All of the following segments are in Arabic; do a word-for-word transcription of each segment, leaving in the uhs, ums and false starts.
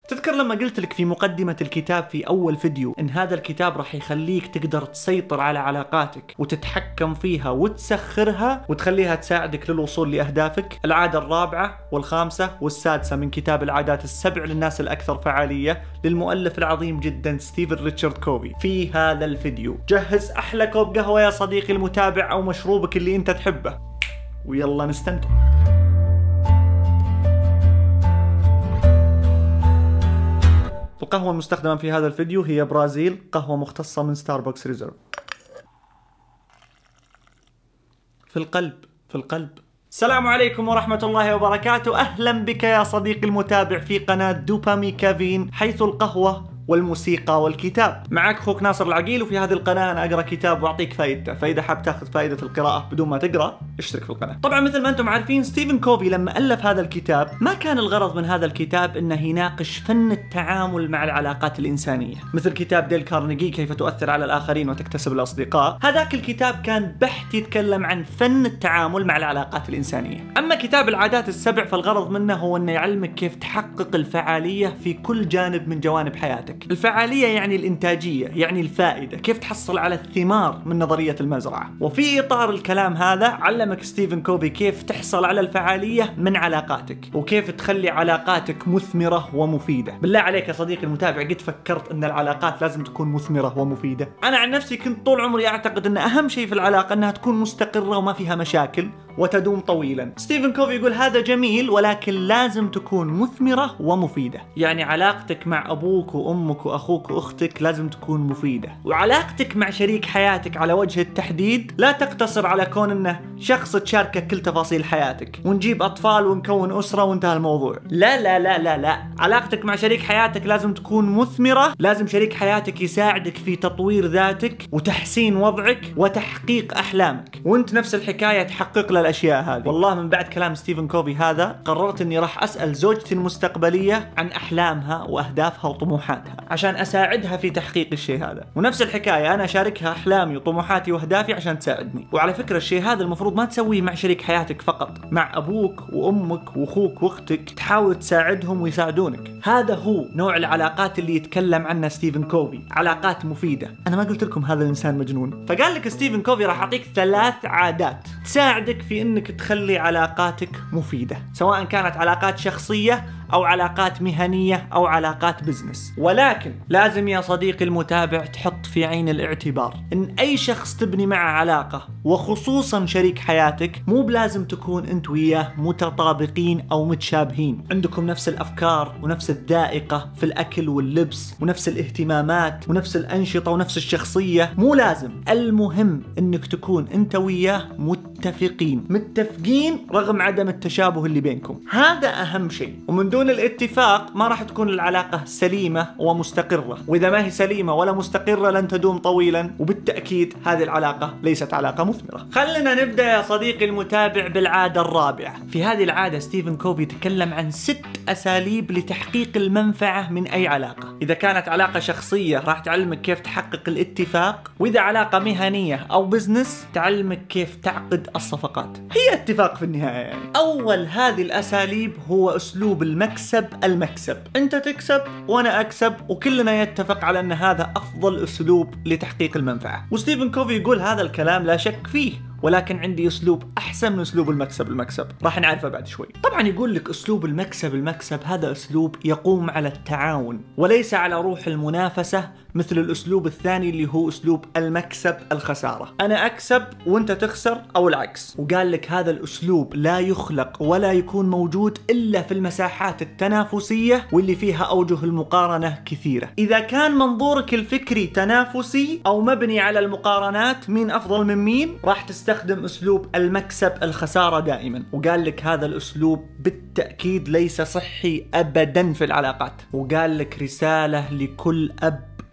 تذكر لما قلت لك في مقدمة الكتاب في أول فيديو إن هذا الكتاب راح يخليك تقدر تسيطر على علاقاتك وتتحكم فيها وتسخرها وتخليها تساعدك للوصول لأهدافك؟ العادة الرابعة والخامسة والسادسة من كتاب العادات السبع للناس الأكثر فعالية للمؤلف العظيم جدا ستيفن ريتشارد كوفي. في هذا الفيديو جهز أحلى كوب قهوة يا صديقي المتابع أو مشروبك اللي أنت تحبه، ويلا نستمتع. القهوة المستخدمة في هذا الفيديو هي برازيل، قهوة مختصة من ستاربكس ريزيرف. في القلب في القلب. السلام عليكم ورحمة الله وبركاته، أهلا بك يا صديقي المتابع في قناة دوبامي كافين، حيث القهوة والموسيقى والكتاب. معك اخوك ناصر العقيل، وفي هذه القناه انا اقرا كتاب واعطيك فائدته، فاذا حاب تاخذ فائده القراءه بدون ما تقرا اشترك في القناه. طبعا مثل ما انتم عارفين ستيفن كوفي لما الف هذا الكتاب ما كان الغرض من هذا الكتاب انه يناقش فن التعامل مع العلاقات الانسانيه، مثل كتاب ديل كارنيجي كيف تؤثر على الاخرين وتكتسب الاصدقاء. هذاك الكتاب كان بحث يتكلم عن فن التعامل مع العلاقات الانسانيه. اما كتاب العادات السبع فالغرض منه هو انه يعلمك كيف تحقق الفعاليه في كل جانب من جوانب حياتك. الفعالية يعني الإنتاجية، يعني الفائدة، كيف تحصل على الثمار من نظرية المزرعة. وفي إطار الكلام هذا علمك ستيفن كوفي كيف تحصل على الفعالية من علاقاتك، وكيف تخلي علاقاتك مثمرة ومفيدة. بالله عليك يا صديقي المتابع، قد فكرت أن العلاقات لازم تكون مثمرة ومفيدة؟ أنا عن نفسي كنت طول عمري أعتقد أن أهم شيء في العلاقة أنها تكون مستقرة وما فيها مشاكل وتدوم طويلا. ستيفن كوفي يقول هذا جميل، ولكن لازم تكون مثمرة ومفيدة. يعني علاقتك مع أبوك وأمك وأخوك وأختك لازم تكون مفيدة، وعلاقتك مع شريك حياتك على وجه التحديد لا تقتصر على كون أنه شخص تشاركك كل تفاصيل حياتك ونجيب أطفال ونكون أسرة وانتهى الموضوع. لا لا لا لا لا، علاقتك مع شريك حياتك لازم تكون مثمرة. لازم شريك حياتك يساعدك في تطوير ذاتك وتحسين وضعك وتحقيق أحلامك، وانت نفس الحكاية تحقق له الأشياء هذه. والله من بعد كلام ستيفن كوفي هذا قررت اني راح اسأل زوجتي المستقبلية عن احلامها واهدافها وطموحاتها عشان اساعدها في تحقيق الشيء هذا، ونفس الحكاية انا اشاركها احلامي وطموحاتي واهدافي عشان تساعدني. وعلى فكرة الشيء هذا المفروض ما تسويه مع شريك حياتك فقط، مع ابوك وامك واخوك واختك، تحاول تساعدهم ويساعدونك. هذا هو نوع العلاقات اللي يتكلم عنها ستيفن كوفي، علاقات مفيدة. انا ما قلت لكم هذا الانسان مجنون؟ فقال لك ستيفن كوفي راح اعطيك ثلاث عادات تساعدك في انك تخلي علاقاتك مفيدة، سواء كانت علاقات شخصية أو علاقات مهنية أو علاقات بزنس. ولكن لازم يا صديقي المتابع تحط في عين الاعتبار إن أي شخص تبني معه علاقة، وخصوصا شريك حياتك، مو بلازم تكون أنت وياه متطابقين أو متشابهين، عندكم نفس الأفكار ونفس الذائقة في الأكل واللبس ونفس الاهتمامات ونفس الأنشطة ونفس الشخصية، مو لازم. المهم إنك تكون أنت وياه متفقين متفقين رغم عدم التشابه اللي بينكم. هذا أهم شيء، ومن دون الاتفاق ما راح تكون العلاقة سليمة ومستقرة، وإذا ما هي سليمة ولا مستقرة لن تدوم طويلا، وبالتأكيد هذه العلاقة ليست علاقة مثمرة. خلنا نبدأ يا صديقي المتابع بالعادة الرابعة. في هذه العادة ستيفن كوفي تكلم عن ست أساليب لتحقيق المنفعة من أي علاقة. إذا كانت علاقة شخصية راح تعلمك كيف تحقق الاتفاق، وإذا علاقة مهنية أو بزنس تعلمك كيف تعقد الصفقات. هي اتفاق في النهاية يعني. أول هذه الأساليب هو أسلوب المكسب المكسب، أنت تكسب وأنا أكسب وكلنا يتفق على أن هذا أفضل أسلوب لتحقيق المنفعة. وستيفن كوفي يقول هذا الكلام لا شك فيه، ولكن عندي أسلوب أحسن من أسلوب المكسب المكسب، راح نعرفه بعد شوي. طبعا يقول لك أسلوب المكسب المكسب هذا أسلوب يقوم على التعاون وليس على روح المنافسة، مثل الأسلوب الثاني اللي هو أسلوب المكسب الخسارة، أنا أكسب وأنت تخسر أو العكس. وقال لك هذا الأسلوب لا يخلق ولا يكون موجود إلا في المساحات التنافسية واللي فيها أوجه المقارنة كثيرة. إذا كان منظورك الفكري تنافسي أو مبني على المقارنات مين أفضل من مين، راح تستخدم أسلوب المكسب الخسارة دائما. وقال لك هذا الأسلوب بالتأكيد ليس صحي أبدا في العلاقات. وقال لك رسالة لكل أب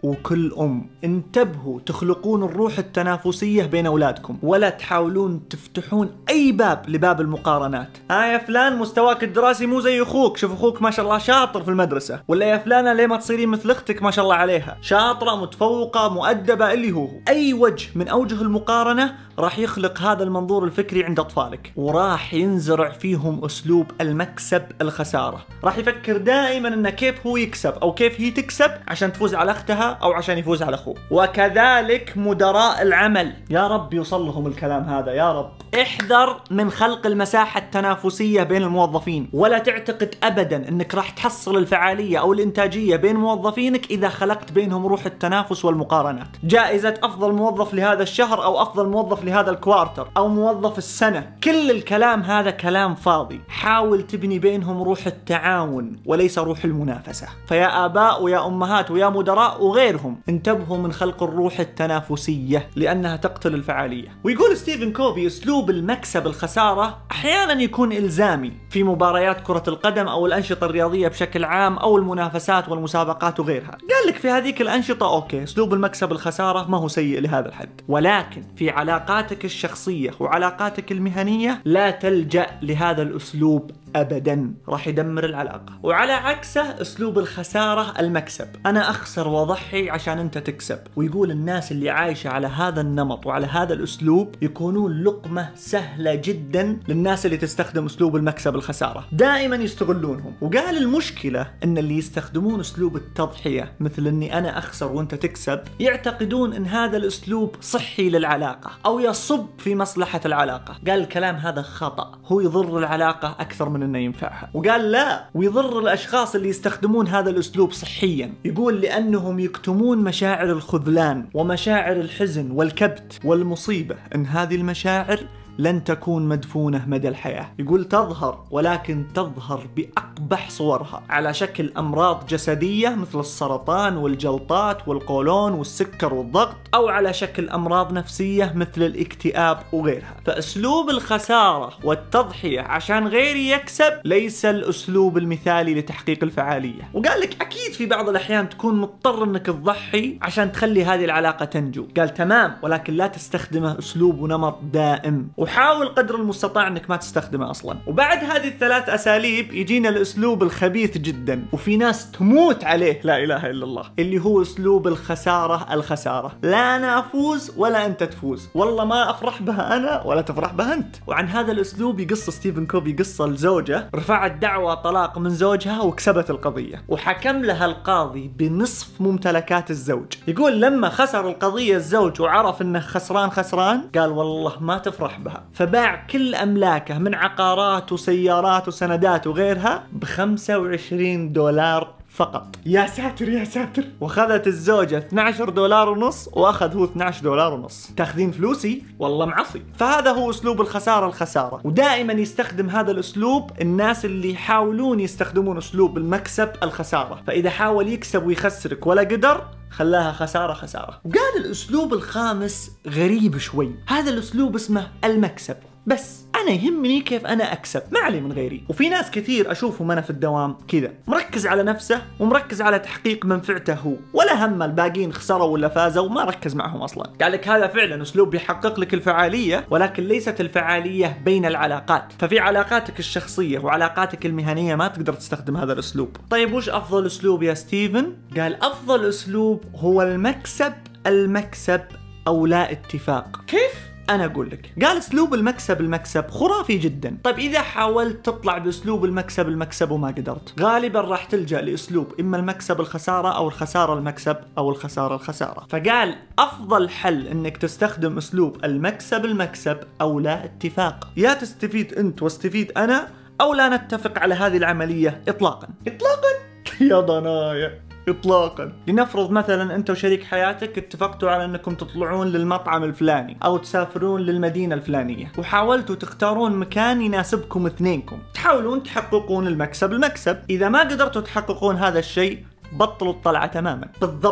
وكل أم انتبهوا تخلقون الروح التنافسية بين أولادكم، ولا تحاولون تفتحون أي باب لباب المقارنات. ها يا فلان مستواك الدراسي مو زي أخوك، شوف أخوك ما شاء الله شاطر في المدرسة، ولا يا فلانة ليه ما تصيرين مثل أختك ما شاء الله عليها، شاطرة متفوقة مؤدبة اللي هو. أي وجه من أوجه المقارنة راح يخلق هذا المنظور الفكري عند أطفالك، وراح ينزرع فيهم أسلوب المكسب الخسارة. راح يفكر دائما أنه كيف هو يكسب أو كيف هي تكسب عشان تفوز على أختها أو عشان يفوز على أخوه. وكذلك مدراء العمل، يا رب يوصل لهم الكلام هذا يا رب. احذر من خلق المساحة التنافسية بين الموظفين، ولا تعتقد أبدا أنك راح تحصل الفعالية أو الإنتاجية بين موظفينك إذا خلقت بينهم روح التنافس والمقارنات. جائزة أفضل موظف لهذا الشهر أو أفضل موظف لهذا الكوارتر أو موظف السنة، كل الكلام هذا كلام فاضي. حاول تبني بينهم روح التعاون وليس روح المنافسة. فيا آباء ويا أمهات ويا مدراء وغيرهم، انتبهوا من خلق الروح التنافسية لأنها تقتل الفعالية. ويقول ستيفن كوفي أسلوب المكسب الخسارة أحيانا يكون إلزامي في مباريات كرة القدم أو الأنشطة الرياضية بشكل عام أو المنافسات والمسابقات وغيرها. قال لك في هذيك الأنشطة أوكي أسلوب المكسب الخسارة ما هو سيء لهذا الحد، ولكن في علاقاتك الشخصية وعلاقاتك المهنية لا تلجأ لهذا الأسلوب أبدا، راح يدمر العلاقة. وعلى عكسه أسلوب الخسارة المكسب، أنا أخسر وأضحي عشان أنت تكسب. ويقول الناس اللي عايشة على هذا النمط وعلى هذا الأسلوب يكونون لقمة سهلة جدا للناس اللي تستخدم أسلوب المكسب الخسارة، دائما يستغلونهم. وقال المشكلة أن اللي يستخدمون أسلوب التضحية مثل أني أنا أخسر وأنت تكسب يعتقدون أن هذا الأسلوب صحي للعلاقة أو يصب في مصلحة العلاقة. قال الكلام هذا خطأ، هو يضر العلاقة أكثر من أنه ينفعها. وقال لا، ويضر الأشخاص اللي يستخدمون هذا الأسلوب صحيا. يقول لأنهم يكتمون مشاعر الخذلان ومشاعر الحزن والكبت والمصيبة، أن هذه المشاعر لن تكون مدفونة مدى الحياة. يقول تظهر، ولكن تظهر بأقبح صورها على شكل أمراض جسدية مثل السرطان والجلطات والقولون والسكر والضغط، أو على شكل أمراض نفسية مثل الاكتئاب وغيرها. فأسلوب الخسارة والتضحية عشان غيري يكسب ليس الأسلوب المثالي لتحقيق الفعالية. وقال لك أكيد في بعض الأحيان تكون مضطر أنك تضحي عشان تخلي هذه العلاقة تنجو. قال تمام، ولكن لا تستخدمه أسلوب ونمط دائم، وحاول قدر المستطاع انك ما تستخدمه اصلا. وبعد هذه الثلاث اساليب يجينا الاسلوب الخبيث جدا وفي ناس تموت عليه، لا اله الا الله، اللي هو اسلوب الخسارة الخسارة. لا انا افوز ولا انت تفوز، والله ما افرح بها انا ولا تفرح بها انت. وعن هذا الاسلوب يقص ستيفن كوفي قصة لزوجة رفعت دعوى طلاق من زوجها وكسبت القضية، وحكم لها القاضي بنصف ممتلكات الزوج. يقول لما خسر القضية الزوج وعرف انه خسران خسران قال والله ما تفرح بها، فباع كل أملاكه من عقارات وسيارات وسندات وغيرها بخمسة وعشرين دولار فقط. يا ساتر يا ساتر. وخذت الزوجة اثني عشر دولار ونص واخذ هو اثني عشر دولار ونص. تاخذين فلوسي؟ والله معصي. فهذا هو اسلوب الخسارة الخسارة. ودائما يستخدم هذا الاسلوب الناس اللي يحاولون يستخدمون اسلوب المكسب الخسارة. فاذا حاول يكسب ويخسرك ولا قدر خلاها خسارة خسارة. وقال الاسلوب الخامس غريب شوي، هذا الاسلوب اسمه المكسب. بس أنا يهمني كيف أنا أكسب، ما علي من غيري. وفي ناس كثير أشوفهم أنا في الدوام كذا، مركز على نفسه ومركز على تحقيق منفعته هو، ولا هم الباقين خسروا ولا فازوا وما ركز معهم أصلا. قال لك هذا فعلا أسلوب يحقق لك الفعالية، ولكن ليست الفعالية بين العلاقات. ففي علاقاتك الشخصية وعلاقاتك المهنية ما تقدر تستخدم هذا الأسلوب. طيب وش أفضل أسلوب يا ستيفن؟ قال أفضل أسلوب هو المكسب المكسب أو لا اتفاق. كيف؟ أنا أقول لك. قال أسلوب المكسب المكسب خرافي جدا. طيب إذا حاولت تطلع بأسلوب المكسب المكسب وما قدرت، غالبا راح تلجأ لأسلوب إما المكسب الخسارة أو الخسارة المكسب أو الخسارة الخسارة. فقال أفضل حل إنك تستخدم أسلوب المكسب المكسب أو لا اتفاق. يا تستفيد أنت واستفيد أنا، أو لا نتفق على هذه العملية إطلاقا. إطلاقا يا ضنايا إطلاقا. لنفرض مثلا أنت وشريك حياتك اتفقتوا على أنكم تطلعون للمطعم الفلاني أو تسافرون للمدينة الفلانية، وحاولتوا تختارون مكان يناسبكم اثنينكم، تحاولون تحققون المكسب المكسب. إذا ما قدرتوا تحققون هذا الشيء بطلوا الطلعة تماما. بالضبط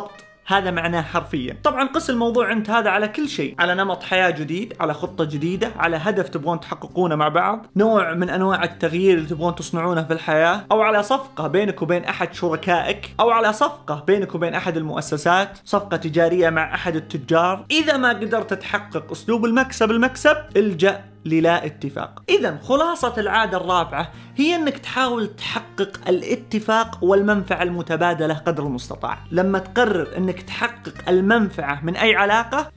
هذا معناه حرفيا. طبعا قس الموضوع انت هذا على كل شيء، على نمط حياة جديد، على خطة جديدة، على هدف تبغون تحققونه مع بعض، نوع من انواع التغيير اللي تبغون تصنعونه في الحياة، او على صفقة بينك وبين احد شركائك، او على صفقة بينك وبين احد المؤسسات، صفقة تجارية مع احد التجار. اذا ما قدرت تحقق اسلوب المكسب المكسب الجأ للا اتفاق. إذا خلاصة العادة الرابعة هي أنك تحاول تحقق الاتفاق والمنفعة المتبادلة قدر المستطاع. لما تقرر أنك تحقق المنفعة من أي علاقة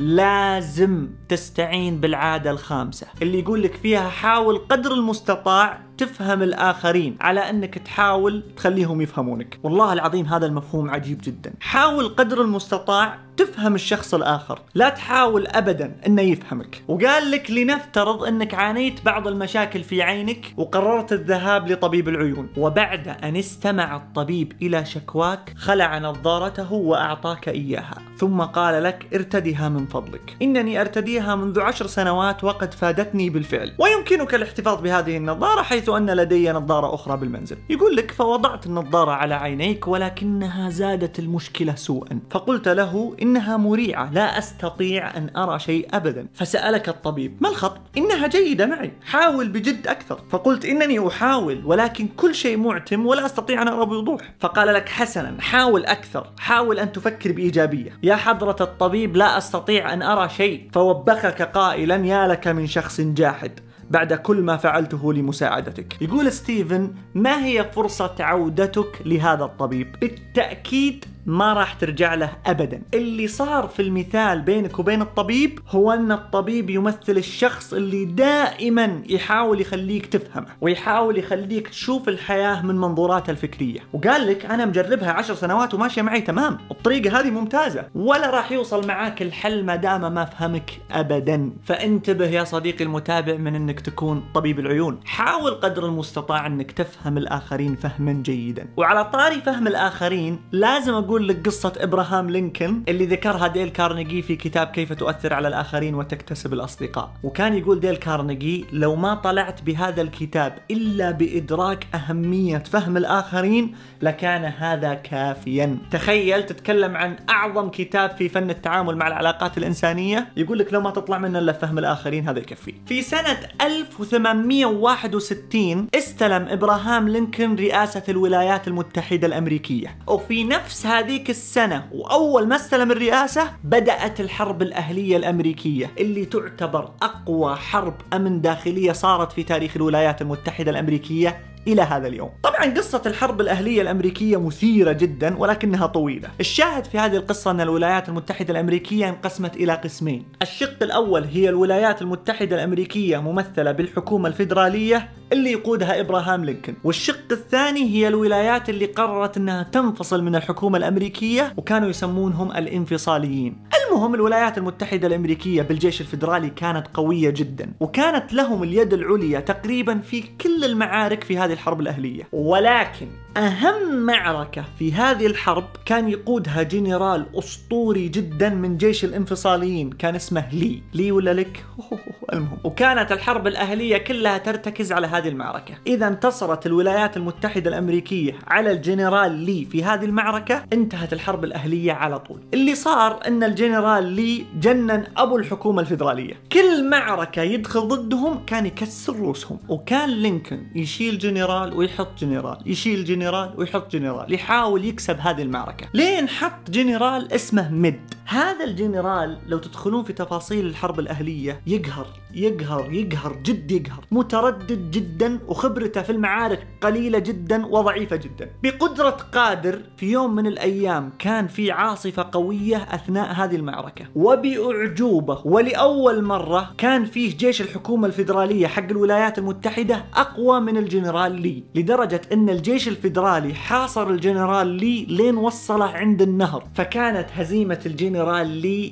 لازم تستعين بالعادة الخامسة اللي يقول لك فيها حاول قدر المستطاع تفهم الآخرين على أنك تحاول تخليهم يفهمونك. والله العظيم هذا المفهوم عجيب جدا. حاول قدر المستطاع تفهم الشخص الآخر، لا تحاول أبدا أنه يفهمك. وقال لك لنفترض أنك عانيت بعض المشاكل في عينك وقررت الذهاب لطبيب العيون، وبعد أن استمع الطبيب إلى شكواك خلع نظارته وأعطاك إياها، ثم قال لك ارتديها من فضلك، إنني أرتديها منذ عشر سنوات وقد فادتني بالفعل، ويمكنك الاحتفاظ بهذه النظارة حيث أن لدي نظارة أخرى بالمنزل. يقول لك فوضعت النظارة على عينيك ولكنها زادت المشكلة سوءا، فقلت له إنها مريعة لا أستطيع أن أرى شيء أبدا. فسألك الطبيب ما الخط؟ إنها جيدة معي، حاول بجد أكثر. فقلت إنني أحاول ولكن كل شيء معتم ولا أستطيع أن أرى بوضوح. فقال لك حسنا، حاول أكثر، حاول أن تفكر بإيجابية. يا حضرة الطبيب لا أستطيع أن أرى شيء. فوبخك قائلا يا لك من شخص جاحد بعد كل ما فعلته لمساعدتك. يقول ستيفن ما هي فرصة عودتك لهذا الطبيب؟ بالتأكيد ما راح ترجع له أبدا. اللي صار في المثال بينك وبين الطبيب هو أن الطبيب يمثل الشخص اللي دائما يحاول يخليك تفهمه ويحاول يخليك تشوف الحياة من منظوراتها الفكرية. وقال لك أنا مجربها عشر سنوات وماشية معي تمام، الطريقة هذه ممتازة، ولا راح يوصل معاك الحل ما دام ما فهمك أبدا. فانتبه يا صديقي المتابع من أنك تكون طبيب العيون. حاول قدر المستطاع أنك تفهم الآخرين فهما جيدا. وعلى طاري فهم الآخرين لازم أقول لك قصة إبراهام لينكولن اللي ذكرها ديل كارنيجي في كتاب كيف تؤثر على الآخرين وتكتسب الأصدقاء. وكان يقول ديل كارنيجي لو ما طلعت بهذا الكتاب إلا بإدراك أهمية فهم الآخرين لكان هذا كافيا. تخيل تتكلم عن أعظم كتاب في فن التعامل مع العلاقات الإنسانية، يقول لك لو ما تطلع منه إلا فهم الآخرين هذا يكفي. في سنة ألف وثمانمئة وواحد وستين استلم إبراهام لينكولن رئاسة الولايات المتحدة الأمريكية، وفي نفس هذيك السنة وأول ما استلم الرئاسة بدأت الحرب الأهلية الأمريكية اللي تعتبر أقوى حرب أمن داخلية صارت في تاريخ الولايات المتحدة الأمريكية إلى هذا اليوم. طبعا قصة الحرب الأهلية الأمريكية مثيرة جدا ولكنها طويلة. الشاهد في هذه القصة أن الولايات المتحدة الأمريكية انقسمت إلى قسمين. الشق الأول هي الولايات المتحدة الأمريكية ممثلة بالحكومة الفيدرالية اللي يقودها إبراهام لينكولن، والشق الثاني هي الولايات اللي قررت أنها تنفصل من الحكومة الأمريكية وكانوا يسمونهم الانفصاليين. المهم الولايات المتحدة الأمريكية بالجيش الفيدرالي كانت قوية جدا وكانت لهم اليد العليا تقريبا في كل المعارك في هذه الحرب الأهلية. ولكن أهم معركة في هذه الحرب كان يقودها جنرال أسطوري جدا من جيش الانفصاليين كان اسمه لي لي ولا لك المهم. وكانت الحرب الأهلية كلها ترتكز على هذه المعركة. إذا انتصرت الولايات المتحدة الأمريكية على الجنرال لي في هذه المعركة انتهت الحرب الأهلية على طول. اللي صار أن الجنرال لي جنن أبو الحكومة الفيدرالية، كل معركة يدخل ضدهم كان يكسر رؤوسهم. وكان لينكولن يشيل جنرال ويحط جنرال، يشيل جنرال ويحط جنرال، يحاول يكسب هذه المعركة لين حط جنرال اسمه ميد. هذا الجنرال لو تدخلون في تفاصيل الحرب الأهلية يقهر يقهر يقهر جد يقهر، متردد جدا وخبرته في المعارك قليلة جدا وضعيفة جدا. بقدرة قادر في يوم من الأيام كان في عاصفة قوية أثناء هذه المعركة، وبأعجوبة ولأول مرة كان فيه جيش الحكومة الفيدرالية حق الولايات المتحدة أقوى من الجنرال لي، لدرجة أن الجيش الفيدرالي حاصر الجنرال لي لين وصله عند النهر. فكانت هزيمة الجنرال لي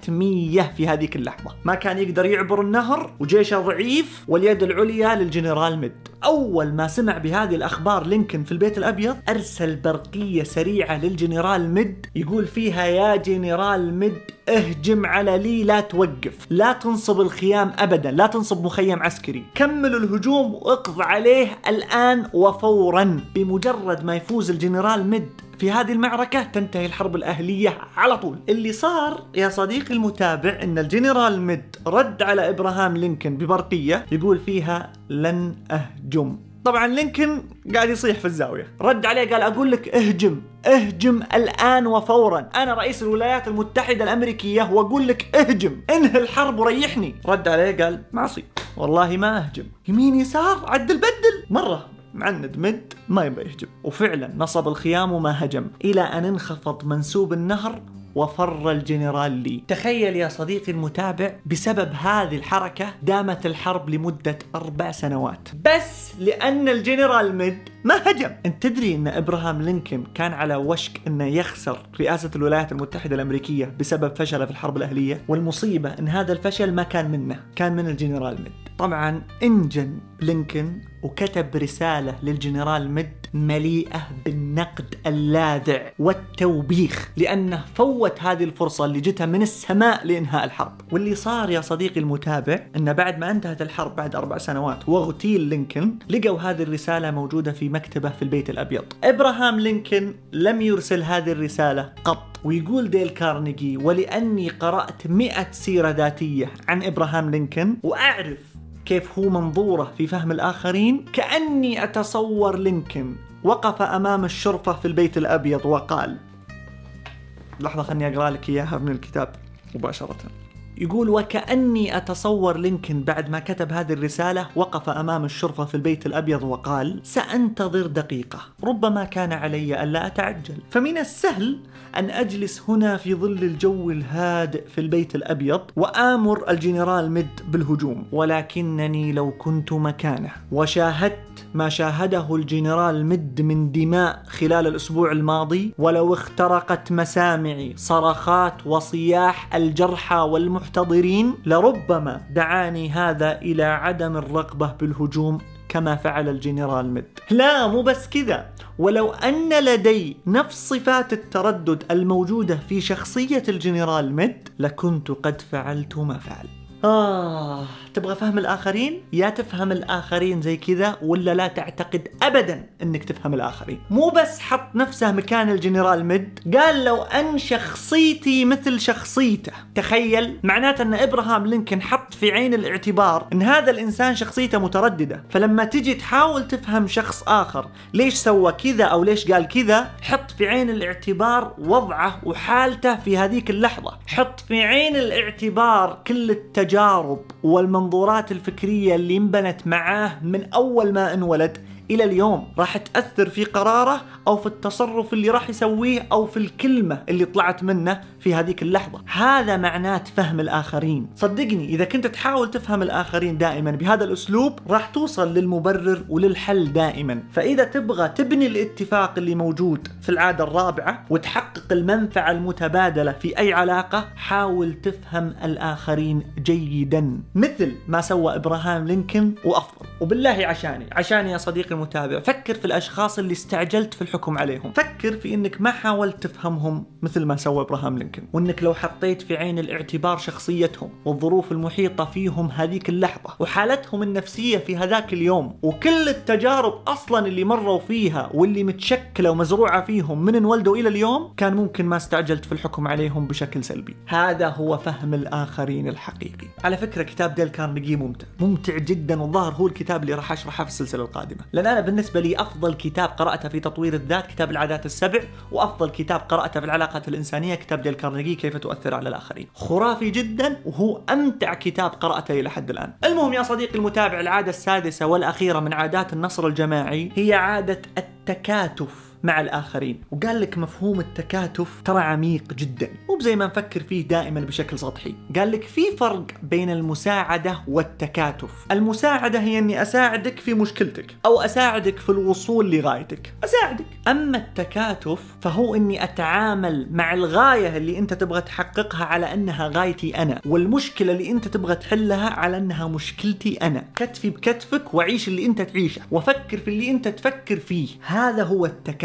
حتمية في هذه اللحظة، ما كان يقدر يعبر النهر وجيشه ضعيف واليد العليا للجنرال ميد. أول ما سمع بهذه الأخبار لينكولن في البيت الأبيض أرسل برقية سريعة للجنرال ميد يقول فيها يا جنرال ميد اهجم على لي، لا توقف، لا تنصب الخيام أبدا، لا تنصب مخيم عسكري، كملوا الهجوم واقض عليه الآن وفورا. بمجرد ما يفوز الجنرال ميد في هذه المعركة تنتهي الحرب الأهلية على طول. اللي صار يا صديقي المتابع إن الجنرال ميد رد على إبراهام لينكولن ببرقية يقول فيها لن أهجم. طبعا لينكولن قاعد يصيح في الزاوية، رد عليه قال أقول لك اهجم اهجم الآن وفورا، أنا رئيس الولايات المتحدة الأمريكية وأقول لك اهجم، انهي الحرب وريحني. رد عليه قال معصي والله ما أهجم. يمين يسار عدل بدل، مرة معند مد ما يبغى يهجم، وفعلا نصب الخيام وما هجم إلى أن انخفض منسوب النهر وفر الجنرال لي. تخيل يا صديقي المتابع، بسبب هذه الحركة دامت الحرب لمدة أربع سنوات بس لأن الجنرال ميد ما هجم. انت تدري أن إبراهام لينكولن كان على وشك أنه يخسر رئاسة الولايات المتحدة الأمريكية بسبب فشله في الحرب الأهلية، والمصيبة أن هذا الفشل ما كان منه، كان من الجنرال ميد. طبعا انجن لينكولن وكتب رسالة للجنرال ميد مليئة بالنقد اللاذع والتوبيخ لأنه فوت هذه الفرصة اللي جتها من السماء لإنهاء الحرب. واللي صار يا صديقي المتابع أن بعد ما انتهت الحرب بعد أربع سنوات واغتيل لينكولن، لقوا هذه الرسالة موجودة في مكتبه في البيت الأبيض. إبراهام لينكولن لم يرسل هذه الرسالة قط. ويقول ديل كارنيجي ولأني قرأت مئة سيرة ذاتية عن إبراهام لينكولن وأعرف كيف هو منظوره في فهم الآخرين، كأني أتصور لينكولن وقف أمام الشرفة في البيت الأبيض وقال، لحظة خلني أقرأ لك إياها من الكتاب مباشرة. يقول وكأني أتصور لينكولن بعد ما كتب هذه الرسالة وقف أمام الشرفة في البيت الأبيض وقال سأنتظر دقيقة، ربما كان علي ألا أتعجل، فمن السهل أن أجلس هنا في ظل الجو الهادئ في البيت الأبيض وآمر الجنرال ميد بالهجوم، ولكنني لو كنت مكانه وشاهدت ما شاهده الجنرال ميد من دماء خلال الأسبوع الماضي، ولو اخترقت مسامعي صرخات وصياح الجرحى والمحتضرين، لربما دعاني هذا إلى عدم الرغبة بالهجوم كما فعل الجنرال ميد. لا مو بس كذا، ولو أن لدي نفس صفات التردد الموجودة في شخصية الجنرال ميد لكنت قد فعلت ما فعل. آه، تبغى فهم الآخرين؟ يا تفهم الآخرين زي كذا ولا لا تعتقد أبدا أنك تفهم الآخرين. مو بس حط نفسه مكان الجنرال ميد، قال لو أن شخصيتي مثل شخصيته. تخيل، معناته أن إبراهام لينكولن حط في عين الاعتبار أن هذا الإنسان شخصيته مترددة، فلما تجي تحاول تفهم شخص آخر ليش سوى كذا أو ليش قال كذا، حط في عين الاعتبار وضعه وحالته في هذيك اللحظة، حط في عين الاعتبار كل التجارب التجارب والمنظورات الفكرية اللي انبنت معاه من أول ما انولد إلى اليوم، راح تأثر في قراره أو في التصرف اللي راح يسويه أو في الكلمة اللي طلعت منه في هذيك اللحظة. هذا معناه فهم الآخرين. صدقني إذا كنت تحاول تفهم الآخرين دائما بهذا الأسلوب راح توصل للمبرر وللحل دائما. فإذا تبغى تبني الاتفاق اللي موجود في العادة الرابعة وتحقق المنفعة المتبادلة في أي علاقة، حاول تفهم الآخرين جيدا مثل ما سوى إبراهام لينكولن وأفضل. وبالله عشاني عشاني يا صديقي المتابع، فكر في الأشخاص اللي استعجلت في الحكم عليهم، فكر في إنك ما حاولت تفهمهم مثل ما سوى إبراهام لينكولن، وإنك لو حطيت في عين الاعتبار شخصيتهم والظروف المحيطة فيهم هذيك اللحظة وحالتهم النفسية في هذاك اليوم وكل التجارب أصلا اللي مروا فيها واللي متشكلة ومزروعة فيهم من انولدوا إلى اليوم، كان ممكن ما استعجلت في الحكم عليهم بشكل سلبي. هذا هو فهم الآخرين الحقيقي. على فكرة كتاب ديل كارنيجي ممتع ممتع جدا، والظاهر هو الكتاب اللي راح أشرحه في السلسلة القادمة، لأن أنا بالنسبة لي أفضل كتاب قرأته في تطوير الذات كتاب العادات السبع، وأفضل كتاب قرأته في العلاقات الإنسانية كتاب ديل كارنيجي كيف تؤثر على الآخرين. خرافي جدا، وهو أمتع كتاب قرأته إلى حد الآن. المهم يا صديقي المتابع، العادة السادسة والأخيرة من عادات النصر الجماعي هي عادة التكاتف مع الآخرين. وقال لك مفهوم التكاتف ترى عميق جدا، مو زي ما نفكر فيه دائما بشكل سطحي. قال لك في فرق بين المساعدة والتكاتف. المساعدة هي أني أساعدك في مشكلتك أو أساعدك في الوصول لغايتك، أساعدك. أما التكاتف فهو أني أتعامل مع الغاية اللي أنت تبغى تحققها على أنها غايتي أنا، والمشكلة اللي أنت تبغى تحلها على أنها مشكلتي أنا. كتفي بكتفك وعيش اللي أنت تعيشه وفكر في اللي أنت تفكر فيه. هذا هو التكاتف.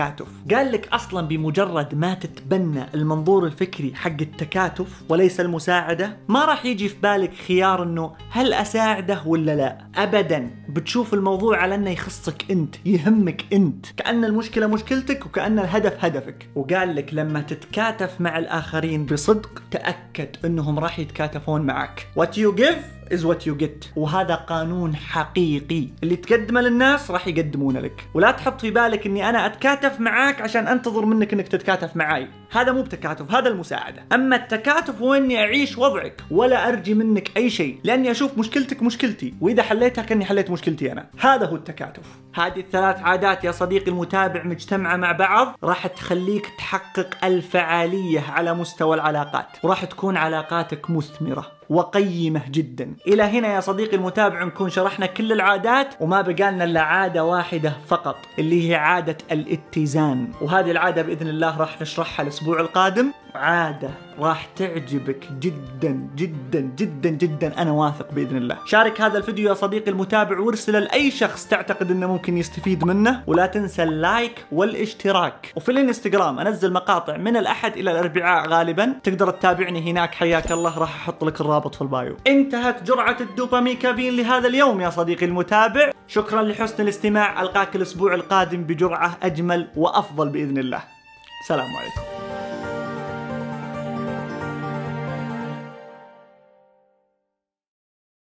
التكاتف. قال لك أصلا بمجرد ما تتبنى المنظور الفكري حق التكاتف وليس المساعدة، ما راح يجي في بالك خيار انه هل اساعده ولا لا. ابدا، بتشوف الموضوع على انه يخصك انت، يهمك انت، كأن المشكلة مشكلتك وكأن الهدف هدفك. وقال لك لما تتكاتف مع الاخرين بصدق تأكد انهم راح يتكاتفون معك. What you give is what you get. وهذا قانون حقيقي، اللي تقدمه للناس راح يقدمونه لك. ولا تحط في بالك اني انا اتكاتف معاك عشان انتظر منك انك تتكاتف معاي، هذا مو بتكاتف، هذا المساعدة. اما التكاتف هو اني اعيش وضعك ولا ارجي منك اي شيء، لاني اشوف مشكلتك مشكلتي، واذا حليتها كاني حليت مشكلتي انا. هذا هو التكاتف. هذه الثلاث عادات يا صديقي المتابع مجتمعة مع بعض راح تخليك تحقق الفعالية على مستوى العلاقات، وراح تكون علاقاتك مثمرة وقيمة جدا. إلى هنا يا صديقي المتابع نكون شرحنا كل العادات، وما بقالنا إلا عادة واحدة فقط اللي هي عادة الاتزان. وهذه العادة بإذن الله راح نشرحها الأسبوع القادم. عادة راح تعجبك جدا جدا جدا جدا، أنا واثق بإذن الله. شارك هذا الفيديو يا صديقي المتابع وارسله لأي شخص تعتقد أنه ممكن يستفيد منه، ولا تنسى اللايك والاشتراك. وفي الانستغرام أنزل مقاطع من الأحد إلى الأربعاء غالبا، تقدر تتابعني هناك. حياك الله، راح أحط لك الرابط في البايو. انتهت جرعة الدوباميكافين لهذا اليوم يا صديقي المتابع. شكرا لحسن الاستماع، ألقاك الأسبوع القادم بجرعة أجمل وأفضل بإذن الله. سلام عليكم.